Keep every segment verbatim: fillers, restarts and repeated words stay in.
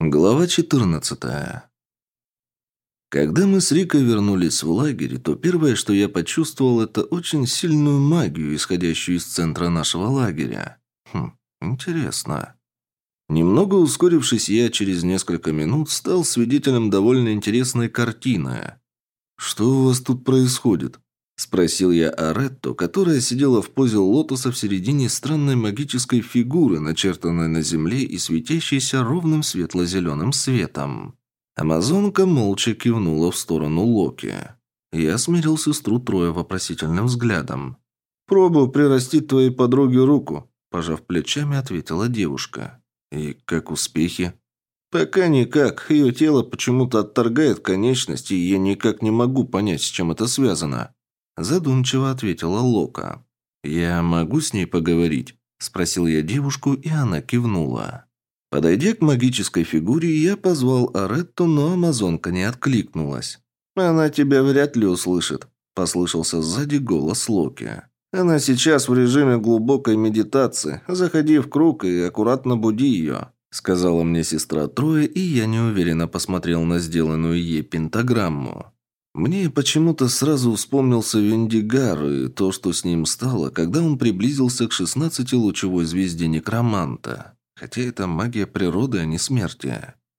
Глава четырнадцатая. Когда мы с Рикой вернулись в лагерь, то первое, что я почувствовал, это очень сильную магию, исходящую из центра нашего лагеря. Хм, интересно. Немного ускорившись, я через несколько минут стал свидетелем довольно интересной картины. «Что у вас тут происходит?» – спросил я Аретту, которая сидела в позе лотоса в середине странной магической фигуры, начертанной на земле и светящейся ровным светло-зеленым светом. Амазонка молча кивнула в сторону Локи. Я смерил сестру Троя вопросительным взглядом. «Пробую прирастить твоей подруге руку», – пожав плечами, ответила девушка. «И как успехи?» «Пока никак. Ее тело почему-то отторгает конечности, и я никак не могу понять, с чем это связано». Задумчиво ответила Лока. «Я могу с ней поговорить?» – спросил я девушку, и она кивнула. Подойдя к магической фигуре, я позвал Аретту, но амазонка не откликнулась. «Она тебя вряд ли услышит», – послышался сзади голос Локи. «Она сейчас в режиме глубокой медитации. Заходи в круг и аккуратно буди ее», – сказала мне сестра Троя, и я неуверенно посмотрел на сделанную ей пентаграмму. Мне почему-то сразу вспомнился Вендигар и то, что с ним стало, когда он приблизился к шестнадцатилучевой звезде некроманта. Хотя это магия природы, а не смерти.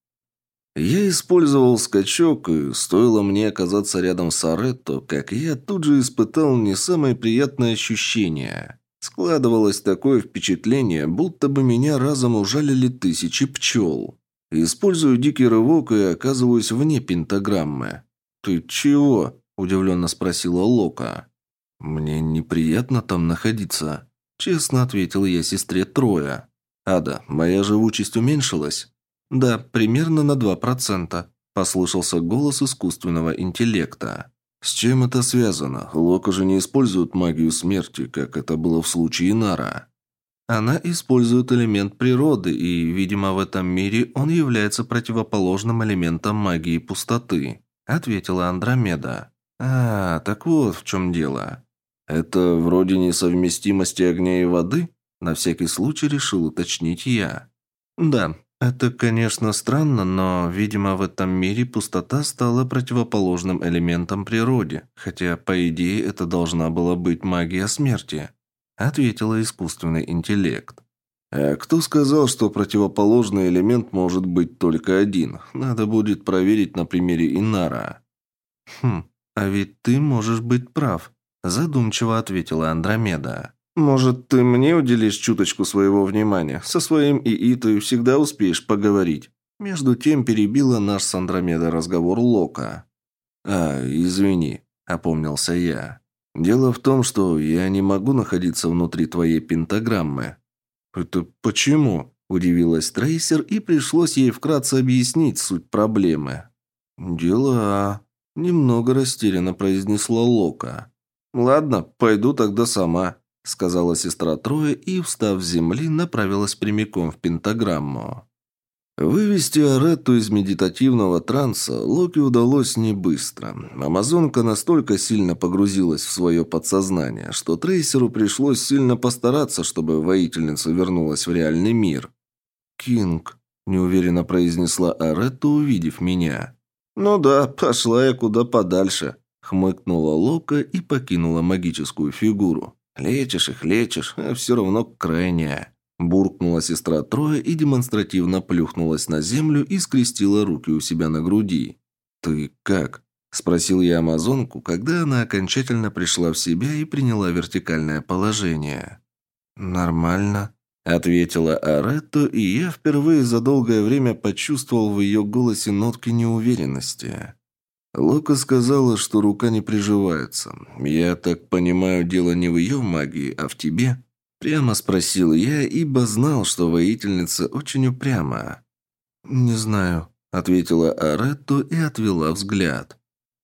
Я использовал скачок, и стоило мне оказаться рядом с Аретто, как я тут же испытал не самое приятное ощущение. Складывалось такое впечатление, будто бы меня разом ужалили тысячи пчел. Использую дикий рывок и оказываюсь вне пентаграммы. «Ты чего?» – удивленно спросила Лока. «Мне неприятно там находиться», – честно ответил я сестре Троя. «Ада, моя живучесть уменьшилась?» «Да, примерно на два процента», – послышался голос искусственного интеллекта. «С чем это связано? Лока же не использует магию смерти, как это было в случае Нара». «Она использует элемент природы, и, видимо, в этом мире он является противоположным элементом магии пустоты», – ответила Андромеда. «А, так вот в чем дело. Это вроде несовместимости огня и воды?» На всякий случай решил уточнить я. «Да, это, конечно, странно, но, видимо, в этом мире пустота стала противоположным элементом природе, хотя, по идее, это должна была быть магия смерти», – ответила искусственный интеллект. «А кто сказал, что противоположный элемент может быть только один? Надо будет проверить на примере Инара». «Хм, а ведь ты можешь быть прав», – задумчиво ответила Андромеда. «Может, ты мне уделишь чуточку своего внимания? Со своим ИИ ты всегда успеешь поговорить». Между тем перебила наш с Андромедой разговор Лока. «А, извини», – опомнился я. «Дело в том, что я не могу находиться внутри твоей пентаграммы». «Это почему?» – удивилась Трейсер, и пришлось ей вкратце объяснить суть проблемы. «Дела...» – немного растерянно произнесла Лока. «Ладно, пойду тогда сама», – сказала сестра Троя и, встав с земли, направилась прямиком в пентаграмму. Вывести Аретту из медитативного транса Локи удалось не быстро. Амазонка настолько сильно погрузилась в свое подсознание, что Трейсеру пришлось сильно постараться, чтобы воительница вернулась в реальный мир. «Кинг», – неуверенно произнесла Аретта, увидев меня. «Ну да, пошла я куда подальше», – хмыкнула Лока и покинула магическую фигуру. «Лечишь их, лечишь, а все равно крайняя». Буркнула сестра Троя и демонстративно плюхнулась на землю и скрестила руки у себя на груди. «Ты как?» – спросил я амазонку, когда она окончательно пришла в себя и приняла вертикальное положение. «Нормально», – ответила Аретто, и я впервые за долгое время почувствовал в ее голосе нотки неуверенности. Лока сказала, что рука не приживается. «Я так понимаю, дело не в ее магии, а в тебе?» Прямо спросил я, ибо знал, что воительница очень упряма. «Не знаю», – ответила Аретто и отвела взгляд.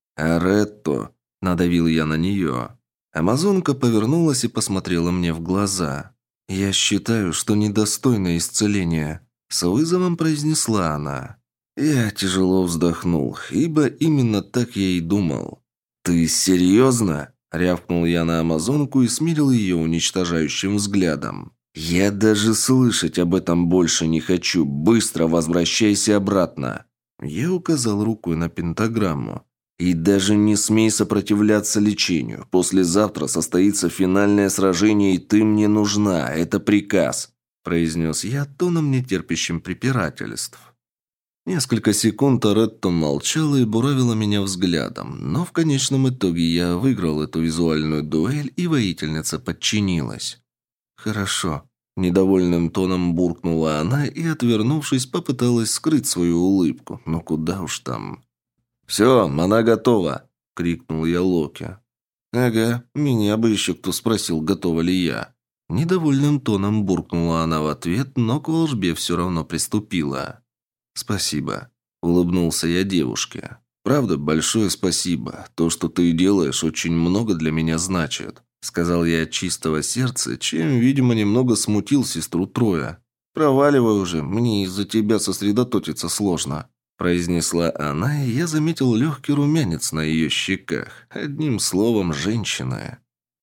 «Аретто», – надавил я на нее. Амазонка повернулась и посмотрела мне в глаза. «Я считаю, что недостойна исцеления», – с вызовом произнесла она. Я тяжело вздохнул, ибо именно так я и думал. «Ты серьезно?» – рявкнул я на амазонку и смирил ее уничтожающим взглядом. «Я даже слышать об этом больше не хочу. Быстро возвращайся обратно!» Я указал рукой на пентаграмму. «И даже не смей сопротивляться лечению. Послезавтра состоится финальное сражение, и ты мне нужна. Это приказ», – произнес я тоном, нетерпящим препирательств. Несколько секунд Торетто молчала и буравила меня взглядом, но в конечном итоге я выиграл эту визуальную дуэль, и воительница подчинилась. «Хорошо», – недовольным тоном буркнула она и, отвернувшись, попыталась скрыть свою улыбку. «Но куда уж там». «Все, она готова!» – крикнул я Локи. «Ага, меня бы еще кто спросил, готова ли я». Недовольным тоном буркнула она в ответ, но к волжбе все равно приступила. «Спасибо», – улыбнулся я девушке. «Правда, большое спасибо. То, что ты делаешь, очень много для меня значит», – сказал я от чистого сердца, чем, видимо, немного смутил сестру Троя. «Проваливай уже, мне из-за тебя сосредоточиться сложно», – произнесла она, и я заметил легкий румянец на ее щеках. Одним словом, женщина.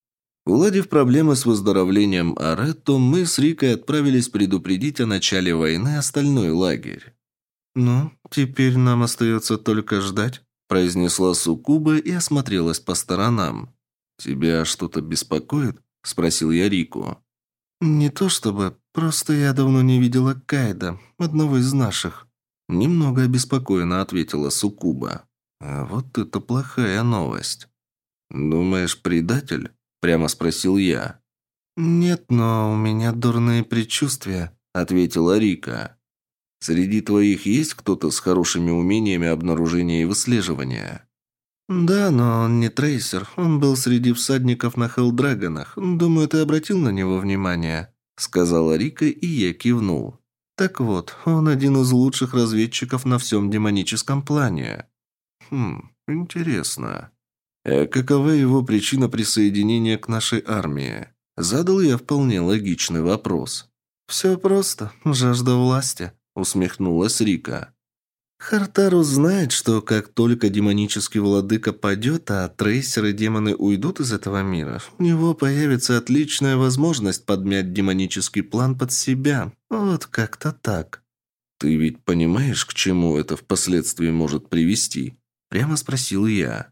Уладив проблемы с выздоровлением Аретто, мы с Рикой отправились предупредить о начале войны остальной лагерь. «Ну, теперь нам остается только ждать», – произнесла Суккуба и осмотрелась по сторонам. «Тебя что-то беспокоит?» – спросил я Рику. «Не то чтобы, просто я давно не видела Кайда, одного из наших». Немного обеспокоенно ответила Суккуба. «А вот это плохая новость». «Думаешь, предатель?» – прямо спросил я. «Нет, но у меня дурные предчувствия», – ответила Рика. «Среди твоих есть кто-то с хорошими умениями обнаружения и выслеживания?» «Да, но он не трейсер. Он был среди всадников на Хеллдрагонах. Думаю, ты обратил на него внимание», — сказала Рика, и я кивнул. «Так вот, он один из лучших разведчиков на всем демоническом плане». «Хм, интересно. А какова его причина присоединения к нашей армии?» Задал я вполне логичный вопрос. «Все просто. Жажда власти», — усмехнулась Рика. «Хартару знает, что как только демонический владыка падет, а трейсеры и демоны уйдут из этого мира, у него появится отличная возможность подмять демонический план под себя. Вот как-то так». «Ты ведь понимаешь, к чему это впоследствии может привести?» – прямо спросил я.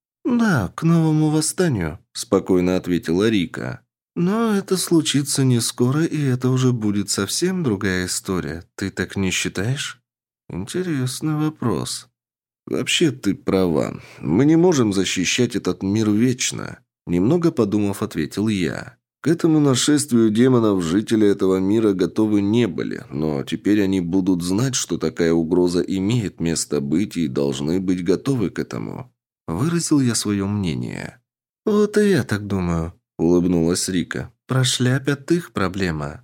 «Да, к новому восстанию», – спокойно ответила Рика. «Но это случится не скоро, и это уже будет совсем другая история. Ты так не считаешь?» «Интересный вопрос. Вообще ты права. Мы не можем защищать этот мир вечно», – немного подумав, ответил я. К этому нашествию демонов жители этого мира готовы не были, но теперь они будут знать, что такая угроза имеет место быть, и должны быть готовы к этому. Выразил я свое мнение. «Вот и я так думаю», – улыбнулась Рика. «Прошляпят их проблема».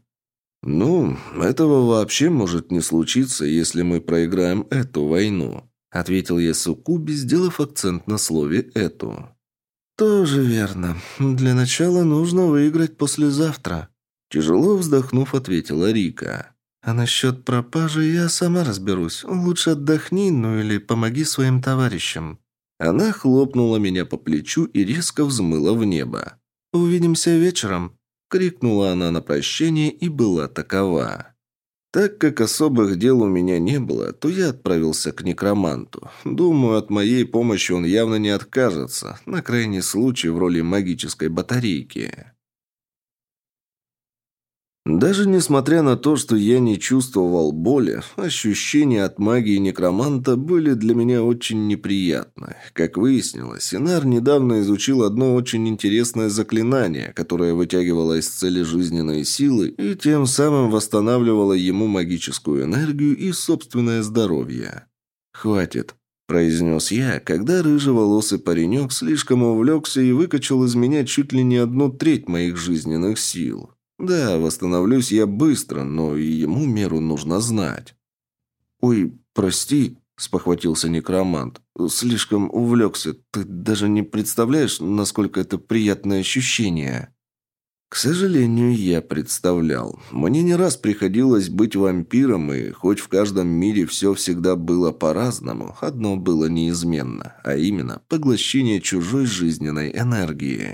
«Ну, этого вообще может не случиться, если мы проиграем эту войну», – ответил я Суккубе, сделав акцент на слове «эту». «Тоже верно. Для начала нужно выиграть послезавтра», – тяжело вздохнув, ответила Рика. «А насчет пропажи я сама разберусь. Лучше отдохни, ну или помоги своим товарищам». Она хлопнула меня по плечу и резко взмыла в небо. «Увидимся вечером», – крикнула она на прощание и была такова. Так как особых дел у меня не было, то я отправился к некроманту. Думаю, от моей помощи он явно не откажется, на крайний случай в роли магической батарейки. Даже несмотря на то, что я не чувствовал боли, ощущения от магии некроманта были для меня очень неприятны. Как выяснилось, Инар недавно изучил одно очень интересное заклинание, которое вытягивало из цели жизненные силы и тем самым восстанавливало ему магическую энергию и собственное здоровье. «Хватит», – произнес я, когда рыжеволосый паренек слишком увлекся и выкачал из меня чуть ли не одну треть моих жизненных сил. Да, восстановлюсь я быстро, но и ему меру нужно знать. «Ой, прости», – спохватился некромант. «Слишком увлекся. Ты даже не представляешь, насколько это приятное ощущение». К сожалению, я представлял. Мне не раз приходилось быть вампиром, и хоть в каждом мире все всегда было по-разному, одно было неизменно, а именно поглощение чужой жизненной энергии.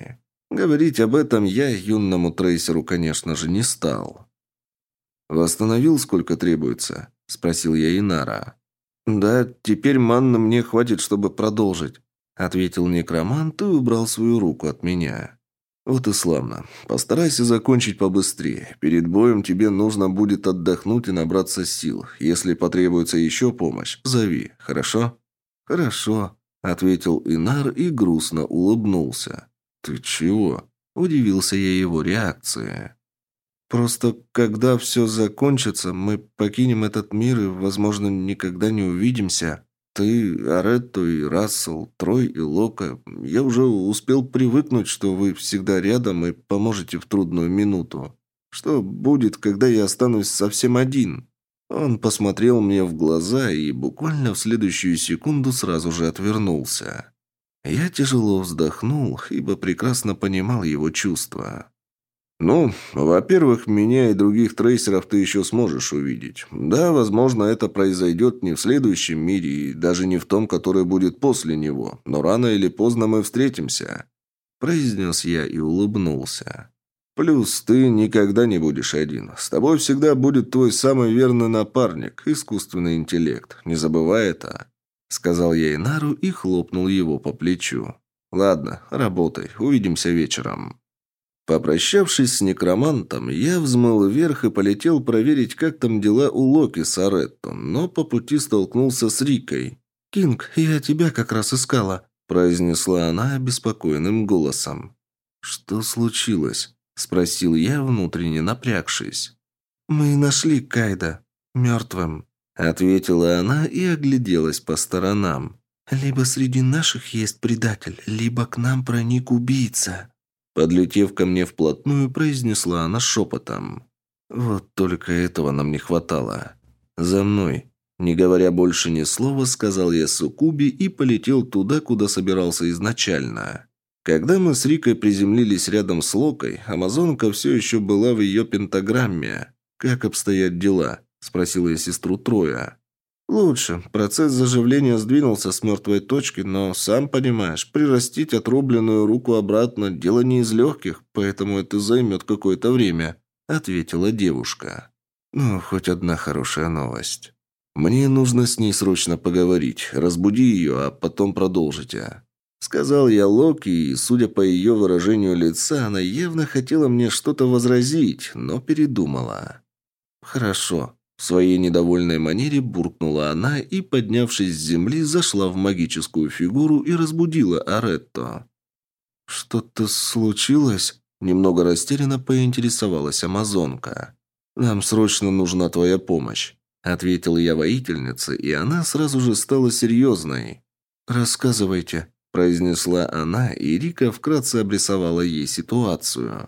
Говорить об этом я юному трейсеру, конечно же, не стал. «Восстановил, сколько требуется?» – спросил я Инара. «Да, теперь манны мне хватит, чтобы продолжить», – ответил некромант и убрал свою руку от меня. «Вот и славно. Постарайся закончить побыстрее. Перед боем тебе нужно будет отдохнуть и набраться сил. Если потребуется еще помощь, зови, хорошо?» «Хорошо», – ответил Инар и грустно улыбнулся. «Ты чего?» – удивился я его реакции. «Просто, когда все закончится, мы покинем этот мир и, возможно, никогда не увидимся. Ты, Аретто и Рассел, Трой и Лока. Я уже успел привыкнуть, что вы всегда рядом и поможете в трудную минуту. Что будет, когда я останусь совсем один?» Он посмотрел мне в глаза и буквально в следующую секунду сразу же отвернулся. Я тяжело вздохнул, ибо прекрасно понимал его чувства. «Ну, во-первых, меня и других трейсеров ты еще сможешь увидеть. Да, возможно, это произойдет не в следующем мире и даже не в том, который будет после него, но рано или поздно мы встретимся», – произнес я и улыбнулся. «Плюс ты никогда не будешь один. С тобой всегда будет твой самый верный напарник – искусственный интеллект. Не забывай это», – сказал я Инару и хлопнул его по плечу. «Ладно, работай. Увидимся вечером». Попрощавшись с некромантом, я взмыл вверх и полетел проверить, как там дела у Локи с Аретто, но по пути столкнулся с Рикой. «Кинг, я тебя как раз искала», – произнесла она обеспокоенным голосом. «Что случилось?» – спросил я, внутренне напрягшись. «Мы нашли Кайда. Мертвым», – ответила она и огляделась по сторонам. «Либо среди наших есть предатель, либо к нам проник убийца». Подлетев ко мне вплотную, произнесла она шепотом. «Вот только этого нам не хватало. За мной». Не говоря больше ни слова, сказал я Суккуби и полетел туда, куда собирался изначально. Когда мы с Рикой приземлились рядом с Локой, амазонка все еще была в ее пентаграмме. «Как обстоят дела?» – спросила я сестру Троя. «Лучше. Процесс заживления сдвинулся с мертвой точки, но, сам понимаешь, прирастить отрубленную руку обратно – дело не из легких, поэтому это займет какое-то время», – ответила девушка. «Ну, хоть одна хорошая новость. Мне нужно с ней срочно поговорить. Разбуди ее, а потом продолжите», – сказал я Локи, и, судя по ее выражению лица, она явно хотела мне что-то возразить, но передумала. «Хорошо». В своей недовольной манере буркнула она и, поднявшись с земли, зашла в магическую фигуру и разбудила Аретто. «Что-то случилось?» – немного растерянно поинтересовалась амазонка. «Нам срочно нужна твоя помощь», – ответила я воительнице, и она сразу же стала серьезной. «Рассказывайте», – произнесла она, и Рика вкратце обрисовала ей ситуацию.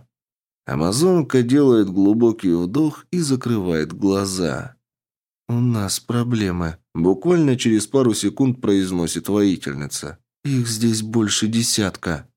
Амазонка делает глубокий вдох и закрывает глаза. «У нас проблемы», – буквально через пару секунд произносит воительница. «Их здесь больше десятка».